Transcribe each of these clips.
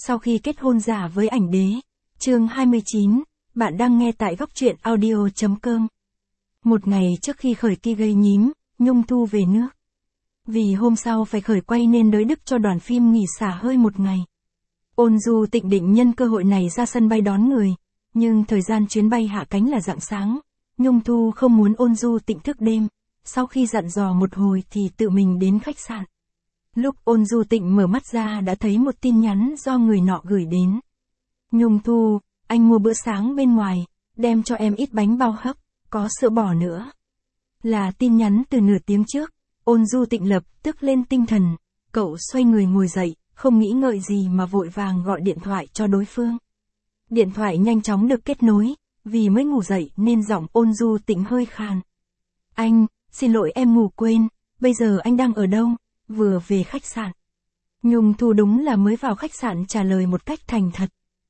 Sau khi kết hôn giả với ảnh đế. Chương 29, bạn đang nghe tại góc truyện audio.com. Một ngày trước khi khởi kỳ gây nhím, Nhung Thu về nước. Vì hôm sau phải khởi quay nên Đới Đức cho đoàn phim nghỉ xả hơi một ngày. Ôn Du Tịnh định nhân cơ hội này ra sân bay đón người, nhưng thời gian chuyến bay hạ cánh là rạng sáng. Nhung Thu không muốn Ôn Du Tịnh thức đêm, sau khi dặn dò một hồi thì tự mình đến khách sạn. Lúc Ôn Du Tịnh mở mắt ra đã thấy một tin nhắn do người nọ gửi đến. Nhung Thu, anh mua bữa sáng bên ngoài, đem cho em ít bánh bao hấp, có sữa bò nữa. Là tin nhắn từ nửa tiếng trước. Ôn Du Tịnh lập tức lên tinh thần, cậu xoay người ngồi dậy, không nghĩ ngợi gì mà vội vàng gọi điện thoại cho đối phương. Điện thoại nhanh chóng được kết nối, vì mới ngủ dậy nên giọng Ôn Du Tịnh hơi khàn. Anh, xin lỗi em ngủ quên, bây giờ anh đang ở đâu? Vừa về khách sạn. Nhung Thu đúng là mới vào khách sạn trả lời một cách thành thật.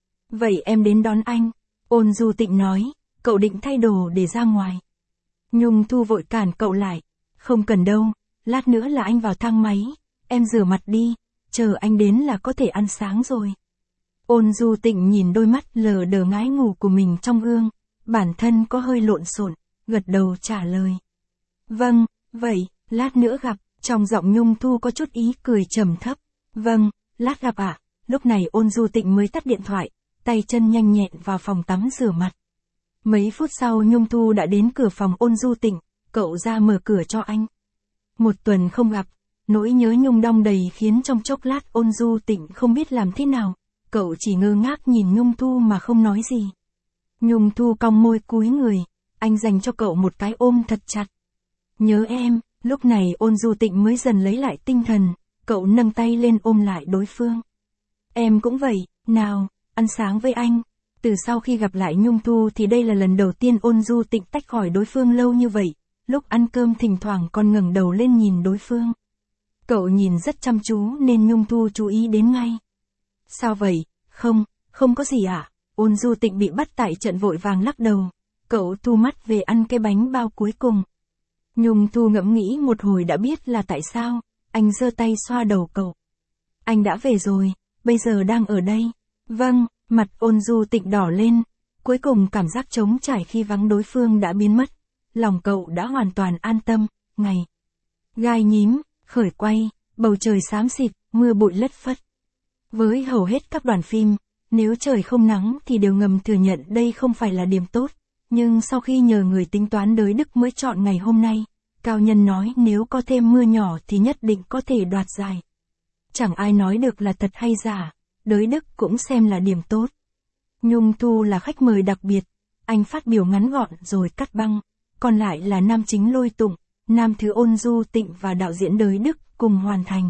Vậy em đến đón anh. Ôn Du Tịnh nói, cậu định thay đồ để ra ngoài. Nhung Thu vội cản cậu lại. Không cần đâu, lát nữa là anh vào thang máy, em rửa mặt đi, chờ anh đến là có thể ăn sáng rồi. Ôn Du Tịnh nhìn đôi mắt lờ đờ ngái ngủ của mình trong gương, bản thân có hơi lộn xộn, gật đầu trả lời. Vâng, vậy, lát nữa gặp. Trong giọng Nhung Thu có chút ý cười trầm thấp. Vâng, lát gặp ạ. Lúc này Ôn Du Tịnh mới tắt điện thoại, tay chân nhanh nhẹn vào phòng tắm rửa mặt. Mấy phút sau Nhung Thu đã đến cửa phòng Ôn Du Tịnh, cậu ra mở cửa cho anh. Một tuần không gặp, nỗi nhớ nhung đong đầy khiến trong chốc lát Ôn Du Tịnh không biết làm thế nào, cậu chỉ ngơ ngác nhìn Nhung Thu mà không nói gì. Nhung Thu cong môi cúi người, anh dành cho cậu một cái ôm thật chặt. Nhớ em. Lúc này Ôn Du Tịnh mới dần lấy lại tinh thần, cậu nâng tay lên ôm lại đối phương. Em cũng vậy, nào, ăn sáng với anh. Từ sau khi gặp lại Nhung Thu thì đây là lần đầu tiên Ôn Du Tịnh tách khỏi đối phương lâu như vậy, lúc ăn cơm thỉnh thoảng còn ngẩng đầu lên nhìn đối phương. Cậu nhìn rất chăm chú nên Nhung Thu chú ý đến ngay. Sao vậy, không có gì ạ. Ôn Du Tịnh bị bắt tại trận vội vàng lắc đầu, cậu thu mắt về ăn cái bánh bao cuối cùng. Nhung Thu ngẫm nghĩ một hồi đã biết là tại sao, anh giơ tay xoa đầu cậu. Anh đã về rồi, bây giờ đang ở đây. Vâng, mặt Ôn Du Tịnh đỏ lên, cuối cùng cảm giác trống trải khi vắng đối phương đã biến mất. Lòng cậu đã hoàn toàn an tâm, ngày. Gai nhím, khởi quay, bầu trời xám xịt, mưa bụi lất phất. Với hầu hết các đoàn phim, nếu trời không nắng thì đều ngầm thừa nhận đây không phải là điểm tốt. Nhưng sau khi nhờ người tính toán Đới Đức mới chọn ngày hôm nay, cao nhân nói nếu có thêm mưa nhỏ thì nhất định có thể đoạt giải. Chẳng ai nói được là thật hay giả, Đới Đức cũng xem là điểm tốt. Nhung Thu là khách mời đặc biệt, anh phát biểu ngắn gọn rồi cắt băng, còn lại là nam chính Lôi Tụng, nam thứ Ôn Du Tịnh và đạo diễn Đới Đức cùng hoàn thành.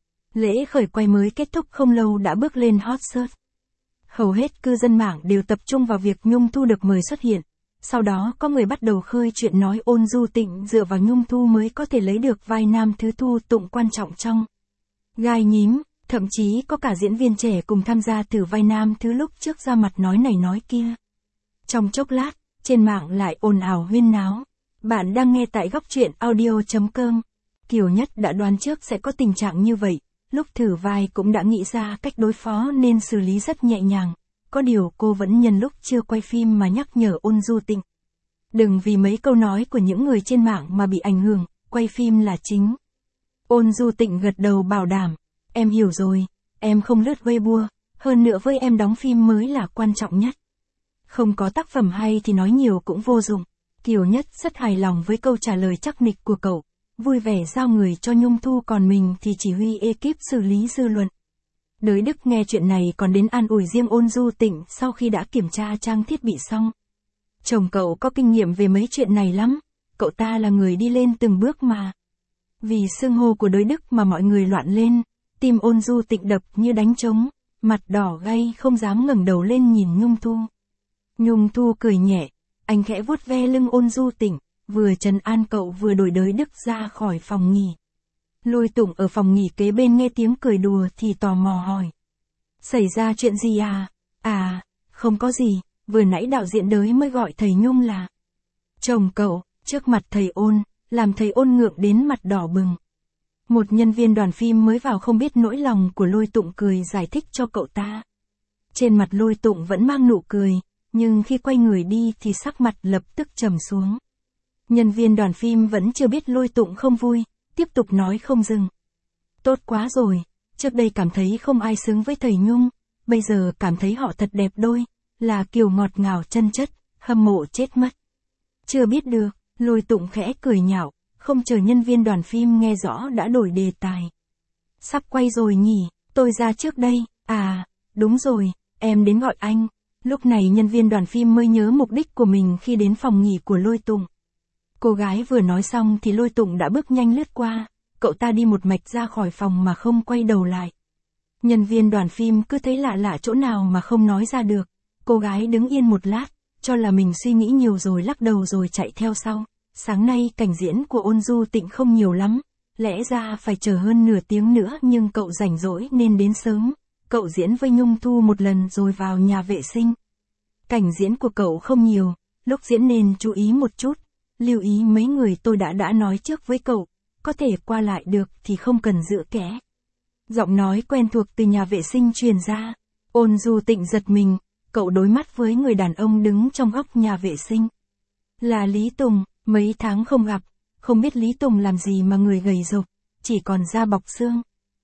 Lễ khởi quay mới kết thúc không lâu đã bước lên hot search. Hầu hết cư dân mạng đều tập trung vào việc Nhung Thu được mời xuất hiện. Sau đó có người bắt đầu khơi chuyện nói Ôn Du Tịnh dựa vào Nhung Thu mới có thể lấy được vai nam thứ Thu Tụng quan trọng trong Gai nhím, thậm chí có cả diễn viên trẻ cùng tham gia thử vai nam thứ lúc trước ra mặt nói này nói kia. Trong chốc lát, trên mạng lại ồn ào huyên náo. Bạn đang nghe tại góc truyện audio.com. Kiều Nhất đã đoán trước sẽ có tình trạng như vậy, lúc thử vai cũng đã nghĩ ra cách đối phó nên xử lý rất nhẹ nhàng. Có điều cô vẫn nhân lúc chưa quay phim mà nhắc nhở Ôn Du Tịnh. Đừng vì mấy câu nói của những người trên mạng mà bị ảnh hưởng, quay phim là chính. Ôn Du Tịnh gật đầu bảo đảm, em hiểu rồi, em không lướt Weibo, hơn nữa với em đóng phim mới là quan trọng nhất. Không có tác phẩm hay thì nói nhiều cũng vô dụng. Kiều Nhất rất hài lòng với câu trả lời chắc nịch của cậu, vui vẻ giao người cho Nhung Thu còn mình thì chỉ huy ekip xử lý dư luận. Đới Đức nghe chuyện này còn đến an ủi riêng Ôn Du Tịnh sau khi đã kiểm tra trang thiết bị xong. Chồng cậu có kinh nghiệm về mấy chuyện này lắm, cậu ta là người đi lên từng bước mà. Vì xưng hô của Đới Đức mà mọi người loạn lên, tim Ôn Du Tịnh đập như đánh trống, mặt đỏ gay không dám ngẩng đầu lên nhìn Nhung Thu. Nhung Thu cười nhẹ, anh khẽ vuốt ve lưng Ôn Du Tịnh, vừa trấn an cậu vừa đuổi Đới Đức ra khỏi phòng nghỉ. Lôi Tụng ở phòng nghỉ kế bên nghe tiếng cười đùa thì tò mò hỏi. Xảy ra chuyện gì à? À, không có gì, vừa nãy đạo diễn Đới mới gọi thầy Nhung là chồng cậu, trước mặt thầy Ôn, làm thầy Ôn ngượng đến mặt đỏ bừng. Một nhân viên đoàn phim mới vào không biết nỗi lòng của Lôi Tụng cười giải thích cho cậu ta. Trên mặt Lôi Tụng vẫn mang nụ cười, nhưng khi quay người đi thì sắc mặt lập tức trầm xuống. Nhân viên đoàn phim vẫn chưa biết Lôi Tụng không vui, tiếp tục nói không dừng. Tốt quá rồi, trước đây cảm thấy không ai xứng với thầy Nhung, bây giờ cảm thấy họ thật đẹp đôi, là kiểu ngọt ngào chân chất, hâm mộ chết mất. Chưa biết được, Lôi Tụng khẽ cười nhạo, không chờ nhân viên đoàn phim nghe rõ đã đổi đề tài. Sắp quay rồi nhỉ, tôi ra trước đây, à, đúng rồi, em đến gọi anh. Lúc này nhân viên đoàn phim mới nhớ mục đích của mình khi đến phòng nghỉ của Lôi Tụng. Cô gái vừa nói xong thì Lôi Tụng đã bước nhanh lướt qua, cậu ta đi một mạch ra khỏi phòng mà không quay đầu lại. Nhân viên đoàn phim cứ thấy lạ lạ chỗ nào mà không nói ra được, cô gái đứng yên một lát, cho là mình suy nghĩ nhiều rồi lắc đầu rồi chạy theo sau. Sáng nay cảnh diễn của Ôn Du Tịnh không nhiều lắm, lẽ ra phải chờ hơn nửa tiếng nữa nhưng cậu rảnh rỗi nên đến sớm. Cậu diễn với Nhung Thu một lần rồi vào nhà vệ sinh. Cảnh diễn của cậu không nhiều, lúc diễn nên chú ý một chút, lưu ý mấy người tôi đã nói trước với cậu, có thể qua lại được thì không cần giữ kẽ. Giọng nói quen thuộc từ nhà vệ sinh truyền ra, Ôn Du Tịnh giật mình, cậu đối mắt với người đàn ông đứng trong góc nhà vệ sinh. Là Lý Tùng, mấy tháng không gặp, không biết Lý Tùng làm gì mà người gầy rộc, chỉ còn da bọc xương.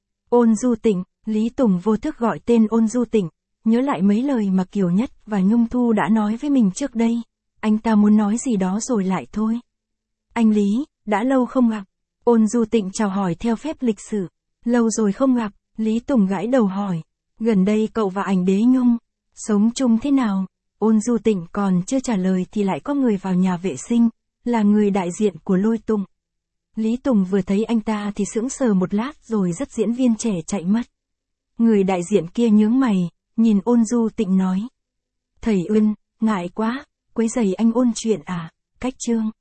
Ôn Du Tịnh, Lý Tùng vô thức gọi tên Ôn Du Tịnh, nhớ lại mấy lời mà Kiều Nhất và Nhung Thu đã nói với mình trước đây. Anh ta muốn nói gì đó rồi lại thôi. Anh Lý, đã lâu không gặp. Ôn Du Tịnh chào hỏi theo phép lịch sử. Lâu rồi không gặp, Lý Tùng gãi đầu hỏi. Gần đây cậu và ảnh Đế Nhung, sống chung thế nào? Ôn Du Tịnh còn chưa trả lời thì lại có người vào nhà vệ sinh, là người đại diện của Lôi Tụng. Lý Tùng vừa thấy anh ta thì sững sờ một lát rồi dắt diễn viên trẻ chạy mất. Người đại diện kia nhướng mày, nhìn Ôn Du Tịnh nói. Thầy Ưn, ngại quá, quấy rầy anh ôn chuyện à, cách chương.